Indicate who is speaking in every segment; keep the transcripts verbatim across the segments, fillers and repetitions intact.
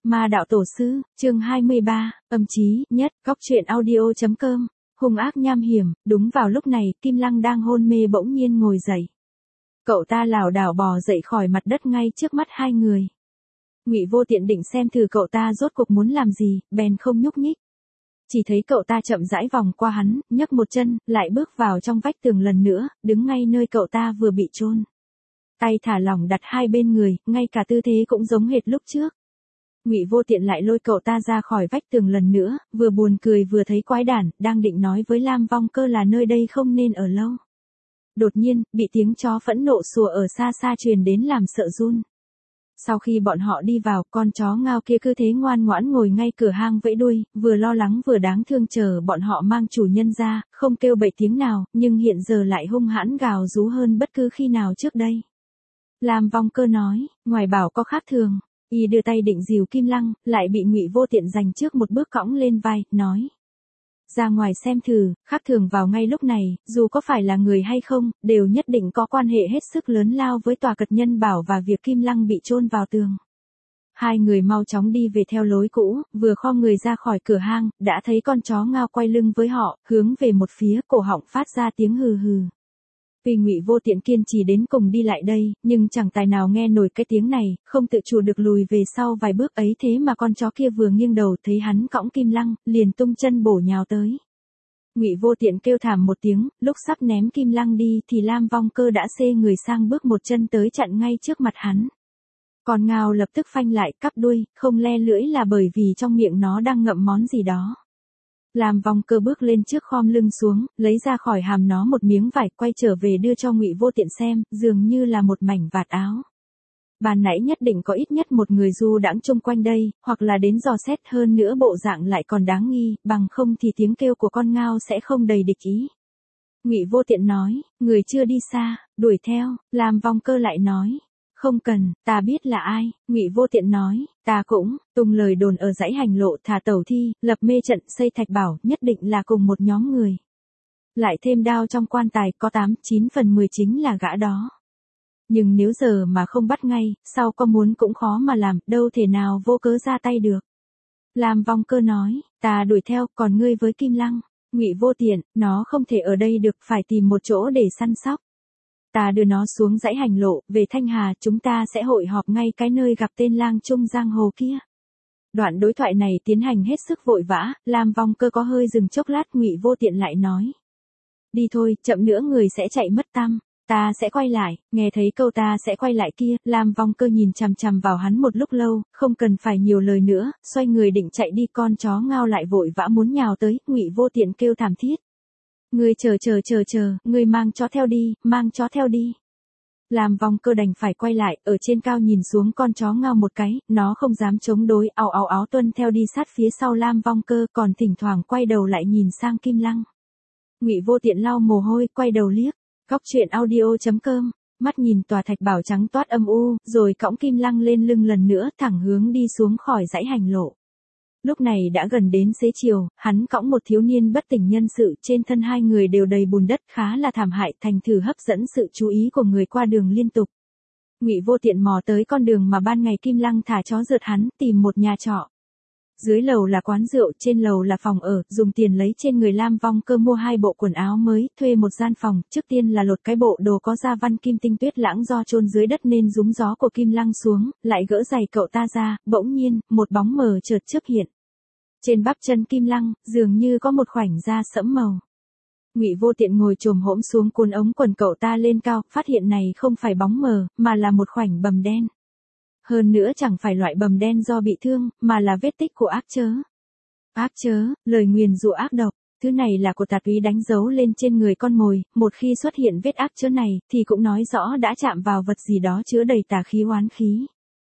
Speaker 1: Ma đạo tổ sư, chương hai mươi ba, âm chí, nhất, góc truyện audio.com, hung ác nham hiểm. Đúng vào lúc này, Kim Lăng đang hôn mê bỗng nhiên ngồi dậy. Cậu ta lảo đảo bò dậy khỏi mặt đất ngay trước mắt hai người. Ngụy Vô Tiện định xem thử cậu ta rốt cuộc muốn làm gì, bèn không nhúc nhích. Chỉ thấy cậu ta chậm rãi vòng qua hắn, nhấc một chân, lại bước vào trong vách tường lần nữa, đứng ngay nơi cậu ta vừa bị chôn. Tay thả lỏng đặt hai bên người, ngay cả tư thế cũng giống hệt lúc trước. Ngụy Vô Tiện lại lôi cậu ta ra khỏi vách tường lần nữa, vừa buồn cười vừa thấy quái đản, đang định nói với Lam Vong Cơ là nơi đây không nên ở lâu. Đột nhiên, bị tiếng chó phẫn nộ sủa ở xa xa truyền đến làm sợ run. Sau khi bọn họ đi vào, con chó ngao kia cứ thế ngoan ngoãn ngồi ngay cửa hang vẫy đuôi, vừa lo lắng vừa đáng thương chờ bọn họ mang chủ nhân ra, không kêu bậy tiếng nào, nhưng hiện giờ lại hung hãn gào rú hơn bất cứ khi nào trước đây. Lam Vong Cơ nói, ngoài bảo có khác thường, y đưa tay định dìu Kim Lăng, lại bị Ngụy Vô Tiện giành trước một bước cõng lên vai, nói. Ra ngoài xem thử, khác thường vào ngay lúc này, dù có phải là người hay không, đều nhất định có quan hệ hết sức lớn lao với tòa cật nhân bảo và việc Kim Lăng bị chôn vào tường. Hai người mau chóng đi về theo lối cũ, vừa khom người ra khỏi cửa hang, đã thấy con chó ngao quay lưng với họ, hướng về một phía, cổ họng phát ra tiếng hừ hừ. Vì Ngụy Vô Tiện kiên trì đến cùng đi lại đây, nhưng chẳng tài nào nghe nổi cái tiếng này, không tự chủ được lùi về sau vài bước ấy, thế mà con chó kia vừa nghiêng đầu thấy hắn cõng Kim Lăng, liền tung chân bổ nhào tới. Ngụy Vô Tiện kêu thảm một tiếng, lúc sắp ném Kim Lăng đi thì Lam Vong Cơ đã xê người sang bước một chân tới chặn ngay trước mặt hắn. Con ngao lập tức phanh lại, cắp đuôi, không le lưỡi là bởi vì trong miệng nó đang ngậm món gì đó. Lam Vong Cơ bước lên trước khom lưng xuống, lấy ra khỏi hàm nó một miếng vải, quay trở về đưa cho Ngụy Vô Tiện xem, dường như là một mảnh vạt áo. Ban nãy nhất định có ít nhất một người du đãng chung quanh đây, hoặc là đến dò xét, hơn nữa bộ dạng lại còn đáng nghi, bằng không thì tiếng kêu của con ngao sẽ không đầy địch ý. Ngụy Vô Tiện nói, người chưa đi xa, đuổi theo. Lam Vong Cơ lại nói. Không cần, ta biết là ai. Ngụy Vô Tiện nói, ta cũng, tung lời đồn ở dãy hành lộ thả tẩu thi, lập mê trận, xây thạch bảo, nhất định là cùng một nhóm người. Lại thêm đao trong quan tài, có tám, chín phần mười chính là gã đó. Nhưng nếu giờ mà không bắt ngay, sau có muốn cũng khó mà làm, đâu thể nào vô cớ ra tay được. Lam Vong Cơ nói, ta đuổi theo, còn ngươi với Kim Lăng. Ngụy Vô Tiện, nó không thể ở đây được, phải tìm một chỗ để săn sóc. Ta đưa nó xuống dãy hành lộ, về Thanh Hà, chúng ta sẽ hội họp ngay cái nơi gặp tên lang trung giang hồ kia. Đoạn đối thoại này tiến hành hết sức vội vã, Lam Vong Cơ có hơi dừng chốc lát, Ngụy Vô Tiện lại nói. Đi thôi, chậm nữa người sẽ chạy mất tăm, ta sẽ quay lại. Nghe thấy câu ta sẽ quay lại kia, Lam Vong Cơ nhìn chằm chằm vào hắn một lúc lâu, không cần phải nhiều lời nữa, xoay người định chạy đi, con chó ngao lại vội vã muốn nhào tới, Ngụy Vô Tiện kêu thảm thiết. Ngươi chờ chờ chờ chờ, ngươi mang chó theo đi, mang chó theo đi. Lam Vong Cơ đành phải quay lại, ở trên cao nhìn xuống con chó ngao một cái, nó không dám chống đối, ào ào áo tuân theo đi sát phía sau Lam Vong Cơ, còn thỉnh thoảng quay đầu lại nhìn sang Kim Lăng. Ngụy Vô Tiện lau mồ hôi, quay đầu liếc. Góc truyện audio.com, mắt nhìn tòa thạch bảo trắng toát âm u, rồi cõng Kim Lăng lên lưng lần nữa, thẳng hướng đi xuống khỏi dãy hành lộ. Lúc này đã gần đến xế chiều, hắn cõng một thiếu niên bất tỉnh nhân sự, trên thân hai người đều đầy bùn đất, khá là thảm hại, thành thử hấp dẫn sự chú ý của người qua đường liên tục. Ngụy Vô Tiện mò tới con đường mà ban ngày Kim Lăng thả chó rượt hắn, tìm một nhà trọ. Dưới lầu là quán rượu, trên lầu là phòng ở, dùng tiền lấy trên người Lam Vong Cơ mua hai bộ quần áo mới, thuê một gian phòng, trước tiên là lột cái bộ đồ có da văn kim tinh tuyết lãng do chôn dưới đất nên rúm gió của Kim Lăng xuống, lại gỡ giày cậu ta ra, bỗng nhiên, một bóng mờ chợt chớp hiện. Trên bắp chân Kim Lăng, dường như có một khoảnh da sẫm màu. Ngụy Vô Tiện ngồi chồm hổm xuống cuốn ống quần cậu ta lên cao, phát hiện này không phải bóng mờ, mà là một khoảnh bầm đen. Hơn nữa chẳng phải loại bầm đen do bị thương, mà là vết tích của ác chớ. Ác chớ, lời nguyền rủa ác độc, thứ này là của tà túy đánh dấu lên trên người con mồi, một khi xuất hiện vết ác chớ này, thì cũng nói rõ đã chạm vào vật gì đó chứa đầy tà khí oán khí.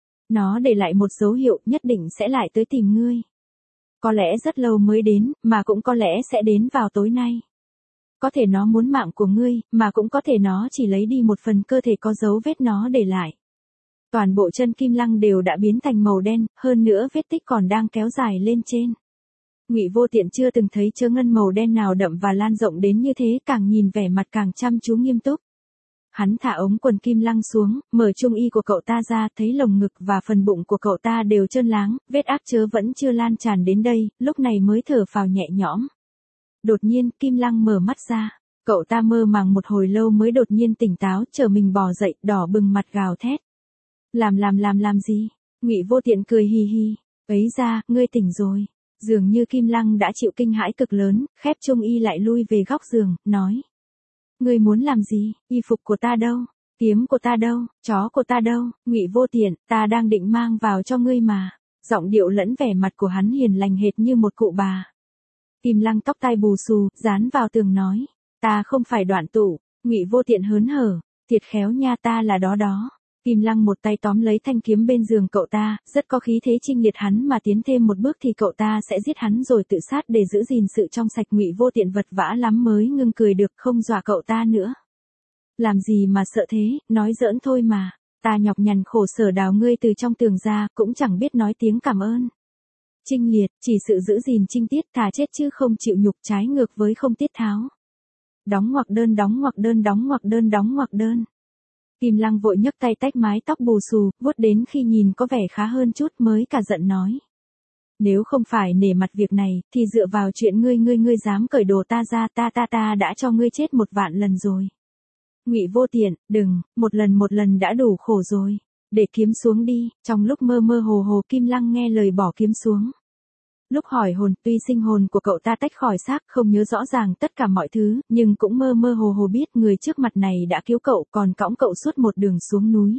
Speaker 1: Nó để lại một dấu hiệu, nhất định sẽ lại tới tìm ngươi. Có lẽ rất lâu mới đến, mà cũng có lẽ sẽ đến vào tối nay. Có thể nó muốn mạng của ngươi, mà cũng có thể nó chỉ lấy đi một phần cơ thể có dấu vết nó để lại. Toàn bộ chân Kim Lăng đều đã biến thành màu đen, hơn nữa vết tích còn đang kéo dài lên trên. Ngụy Vô Tiện chưa từng thấy chớ ngân màu đen nào đậm và lan rộng đến như thế, càng nhìn vẻ mặt càng chăm chú nghiêm túc. Hắn thả ống quần Kim Lăng xuống, mở trung y của cậu ta ra, thấy lồng ngực và phần bụng của cậu ta đều trơn láng, vết ác chớ vẫn chưa lan tràn đến đây, lúc này mới thở phào nhẹ nhõm. Đột nhiên, Kim Lăng mở mắt ra. Cậu ta mơ màng một hồi lâu mới đột nhiên tỉnh táo, chờ mình bò dậy, đỏ bừng mặt gào thét. Làm làm làm làm gì? Ngụy Vô Tiện cười hì hì. Ấy ra, ngươi tỉnh rồi. Dường như Kim Lăng đã chịu kinh hãi cực lớn, khép trung y lại lui về góc giường, nói. Ngươi muốn làm gì? Y phục của ta đâu? Kiếm của ta đâu? Chó của ta đâu? Ngụy Vô Tiện, ta đang định mang vào cho ngươi mà. Giọng điệu lẫn vẻ mặt của hắn hiền lành hệt như một cụ bà. Kim Lăng tóc tai bù xù, dán vào tường nói. Ta không phải Đoạn Tụ. Ngụy Vô Tiện hớn hở. Thiệt khéo nha, ta là đó đó. Kim Lăng một tay tóm lấy thanh kiếm bên giường cậu ta, rất có khí thế chinh liệt hắn mà tiến thêm một bước thì cậu ta sẽ giết hắn rồi tự sát để giữ gìn sự trong sạch. Ngụy Vô Tiện vật vã lắm mới ngưng cười được, không dọa cậu ta nữa. Làm gì mà sợ thế, nói giỡn thôi mà. Ta nhọc nhằn khổ sở đào ngươi từ trong tường ra, cũng chẳng biết nói tiếng cảm ơn. Chinh liệt, chỉ sự giữ gìn trinh tiết, thà chết chứ không chịu nhục, trái ngược với không tiết tháo. Đóng ngoặc đơn đóng ngoặc đơn đóng ngoặc đơn đóng ngoặc đơn. Kim Lăng vội nhấc tay tách mái tóc bù xù, vuốt đến khi nhìn có vẻ khá hơn chút mới cả giận nói. Nếu không phải nể mặt việc này, thì dựa vào chuyện ngươi ngươi ngươi dám cởi đồ ta ra, ta ta ta đã cho ngươi chết một vạn lần rồi. Ngụy Vô Tiện, đừng, một lần một lần đã đủ khổ rồi. Để kiếm xuống đi. Trong lúc mơ mơ hồ hồ Kim Lăng nghe lời bỏ kiếm xuống. Lúc hỏi hồn, tuy sinh hồn của cậu ta tách khỏi xác, không nhớ rõ ràng tất cả mọi thứ, nhưng cũng mơ mơ hồ hồ biết người trước mặt này đã cứu cậu, còn cõng cậu suốt một đường xuống núi.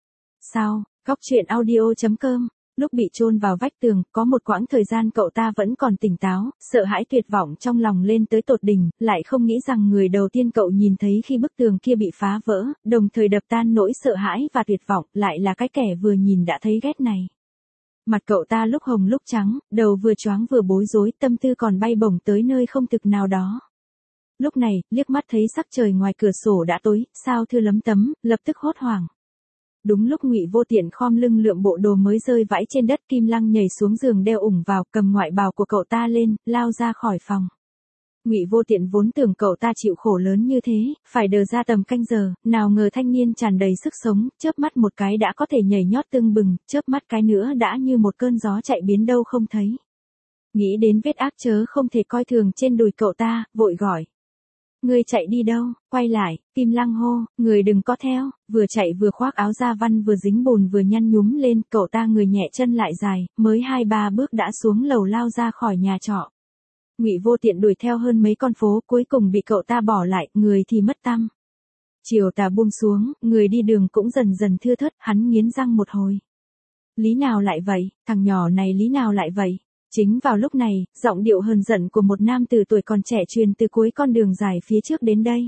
Speaker 1: Sao? Góc truyện audio chấm com. Lúc bị chôn vào vách tường, có một quãng thời gian cậu ta vẫn còn tỉnh táo, sợ hãi tuyệt vọng trong lòng lên tới tột đỉnh, lại không nghĩ rằng người đầu tiên cậu nhìn thấy khi bức tường kia bị phá vỡ, đồng thời đập tan nỗi sợ hãi và tuyệt vọng, lại là cái kẻ vừa nhìn đã thấy ghét này. Mặt cậu ta lúc hồng lúc trắng, đầu vừa choáng vừa bối rối, tâm tư còn bay bổng tới nơi không thực nào đó. Lúc này, liếc mắt thấy sắc trời ngoài cửa sổ đã tối, sao thưa lấm tấm, lập tức hốt hoảng. Đúng lúc Ngụy Vô Tiện khom lưng lượm bộ đồ mới rơi vãi trên đất, Kim Lăng nhảy xuống giường đeo ủng vào, cầm ngoại bào của cậu ta lên, lao ra khỏi phòng. Ngụy Vô Tiện vốn tưởng cậu ta chịu khổ lớn như thế, phải đờ ra tầm canh giờ, nào ngờ thanh niên tràn đầy sức sống, chớp mắt một cái đã có thể nhảy nhót tưng bừng, chớp mắt cái nữa đã như một cơn gió chạy biến đâu không thấy. Nghĩ đến vết ác chớ không thể coi thường trên đùi cậu ta, vội gọi. Ngươi chạy đi đâu? Quay lại. Kim Lăng hô, người đừng có theo. Vừa chạy vừa khoác áo da văn vừa dính bùn vừa nhăn nhúm lên, cậu ta người nhẹ chân lại dài, mới hai ba bước đã xuống lầu lao ra khỏi nhà trọ. Ngụy Vô Tiện đuổi theo hơn mấy con phố, cuối cùng bị cậu ta bỏ lại, người thì mất tăm. Chiều tà buông xuống, người đi đường cũng dần dần thưa thớt, hắn nghiến răng một hồi. Lý nào lại vậy, thằng nhỏ này lý nào lại vậy? Chính vào lúc này, giọng điệu hờn giận của một nam tử tuổi còn trẻ truyền từ cuối con đường dài phía trước đến đây.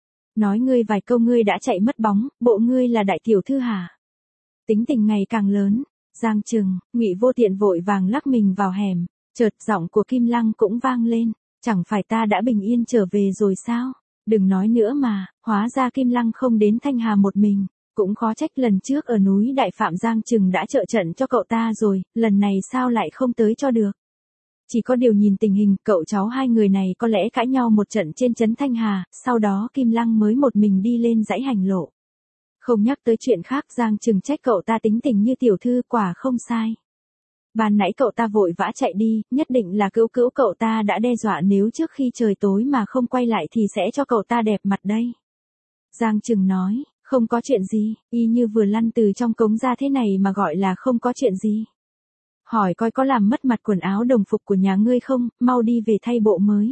Speaker 1: Nói ngươi vài câu ngươi đã chạy mất bóng, bộ ngươi là đại tiểu thư hả? Tính tình ngày càng lớn. Giang Trừng, Ngụy Vô Tiện vội vàng lắc mình vào hẻm, chợt giọng của Kim Lăng cũng vang lên, chẳng phải ta đã bình yên trở về rồi sao? Đừng nói nữa mà, hóa ra Kim Lăng không đến Thanh Hà một mình. Cũng khó trách lần trước ở núi Đại Phạm Giang Trừng đã trợ trận cho cậu ta rồi, lần này sao lại không tới cho được. Chỉ có điều nhìn tình hình, cậu cháu hai người này có lẽ cãi nhau một trận trên trấn Thanh Hà, sau đó Kim Lăng mới một mình đi lên dãy hành lộ. Không nhắc tới chuyện khác, Giang Trừng trách cậu ta tính tình như tiểu thư, quả không sai. Ban nãy cậu ta vội vã chạy đi, nhất định là cữu cữu cậu ta đã đe dọa nếu trước khi trời tối mà không quay lại thì sẽ cho cậu ta đẹp mặt đây. Giang Trừng nói. Không có chuyện gì, y như vừa lăn từ trong cống ra thế này mà gọi là không có chuyện gì. Hỏi coi có làm mất mặt quần áo đồng phục của nhà ngươi không, mau đi về thay bộ mới.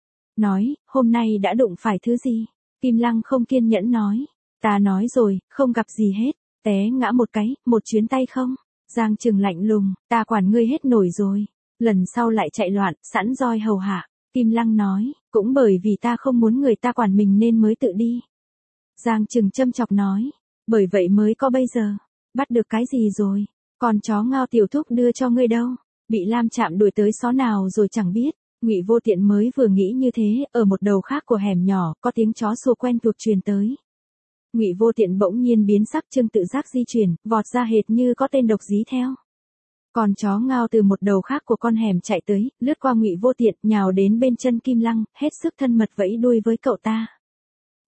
Speaker 1: Nói, hôm nay đã đụng phải thứ gì? Kim Lăng không kiên nhẫn nói. Ta nói rồi, không gặp gì hết, té ngã một cái, một chuyến tay không? Giang Trừng lạnh lùng, ta quản ngươi hết nổi rồi. Lần sau lại chạy loạn, sẵn roi hầu hạ. Kim Lăng nói, cũng bởi vì ta không muốn người ta quản mình nên mới tự đi. Giang Trừng châm chọc nói, bởi vậy mới có bây giờ. Bắt được cái gì rồi? Còn chó Ngao tiểu thúc đưa cho ngươi đâu? Bị Lam Trạm đuổi tới xó nào rồi chẳng biết. Ngụy Vô Tiện mới vừa nghĩ như thế, ở một đầu khác của hẻm nhỏ, có tiếng chó sủa quen thuộc truyền tới. Ngụy Vô Tiện bỗng nhiên biến sắc, Trương tự giác di chuyển, vọt ra hệt như có tên độc dí theo. Còn chó Ngao từ một đầu khác của con hẻm chạy tới, lướt qua Ngụy Vô Tiện, nhào đến bên chân Kim Lăng, hết sức thân mật vẫy đuôi với cậu ta.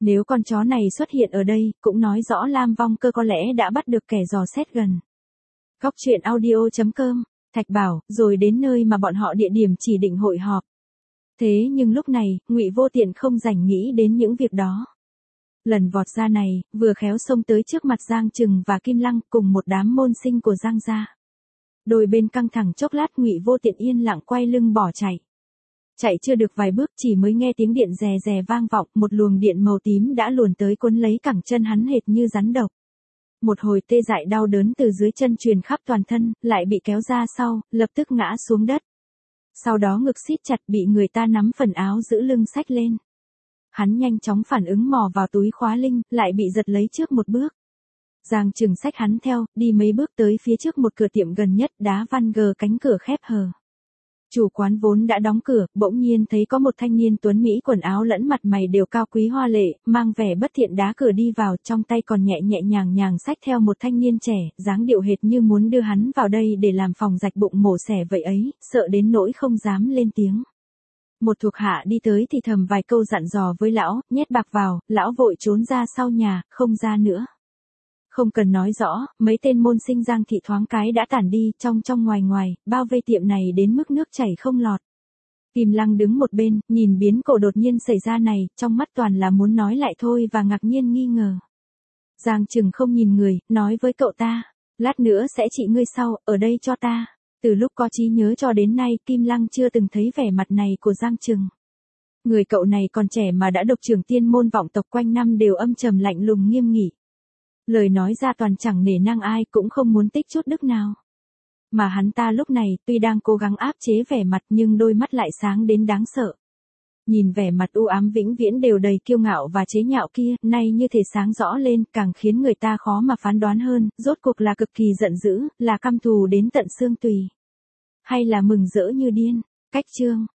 Speaker 1: Nếu con chó này xuất hiện ở đây, cũng nói rõ Lam Vong Cơ có lẽ đã bắt được kẻ dò xét gần. Góc truyện audio chấm com, Thạch Bảo, rồi đến nơi mà bọn họ địa điểm chỉ định hội họp. Thế nhưng lúc này, Ngụy Vô Tiện không rảnh nghĩ đến những việc đó. Lần vọt ra này, vừa khéo xông tới trước mặt Giang Trừng và Kim Lăng cùng một đám môn sinh của Giang gia. Đôi bên căng thẳng chốc lát, Ngụy Vô Tiện yên lặng quay lưng bỏ chạy. Chạy chưa được vài bước chỉ mới nghe tiếng điện rè rè vang vọng, một luồng điện màu tím đã luồn tới cuốn lấy cẳng chân hắn hệt như rắn độc. Một hồi tê dại đau đớn từ dưới chân truyền khắp toàn thân, lại bị kéo ra sau, lập tức ngã xuống đất. Sau đó ngực siết chặt bị người ta nắm phần áo giữ lưng xách lên. Hắn nhanh chóng phản ứng mò vào túi khóa linh, lại bị giật lấy trước một bước. Giang Trừng xách hắn theo, đi mấy bước tới phía trước một cửa tiệm gần nhất, đá van gờ cánh cửa khép hờ. Chủ quán vốn đã đóng cửa, bỗng nhiên thấy có một thanh niên tuấn mỹ quần áo lẫn mặt mày đều cao quý hoa lệ, mang vẻ bất thiện đá cửa đi vào, trong tay còn nhẹ nhẹ nhàng nhàng xách theo một thanh niên trẻ, dáng điệu hệt như muốn đưa hắn vào đây để làm phòng rạch bụng mổ xẻ vậy ấy, sợ đến nỗi không dám lên tiếng. Một thuộc hạ đi tới thì thầm vài câu dặn dò với lão, nhét bạc vào, lão vội trốn ra sau nhà, không ra nữa. Không cần nói rõ, mấy tên môn sinh Giang thị thoáng cái đã tản đi, trong trong ngoài ngoài, bao vây tiệm này đến mức nước chảy không lọt. Kim Lăng đứng một bên, nhìn biến cố đột nhiên xảy ra này, trong mắt toàn là muốn nói lại thôi và ngạc nhiên nghi ngờ. Giang Trừng không nhìn người, nói với cậu ta, lát nữa sẽ trị ngươi sau, ở đây cho ta. Từ lúc có trí nhớ cho đến nay, Kim Lăng chưa từng thấy vẻ mặt này của Giang Trừng. Người cậu này còn trẻ mà đã độc trưởng tiên môn vọng tộc, quanh năm đều âm trầm lạnh lùng nghiêm nghị. Lời nói ra toàn chẳng nể nang ai, cũng không muốn tích chút đức nào. Mà hắn ta lúc này, tuy đang cố gắng áp chế vẻ mặt nhưng đôi mắt lại sáng đến đáng sợ. Nhìn vẻ mặt u ám vĩnh viễn đều đầy kiêu ngạo và chế nhạo kia, nay như thể sáng rõ lên, càng khiến người ta khó mà phán đoán hơn, rốt cuộc là cực kỳ giận dữ, là căm thù đến tận xương tùy. Hay là mừng rỡ như điên. Cách chương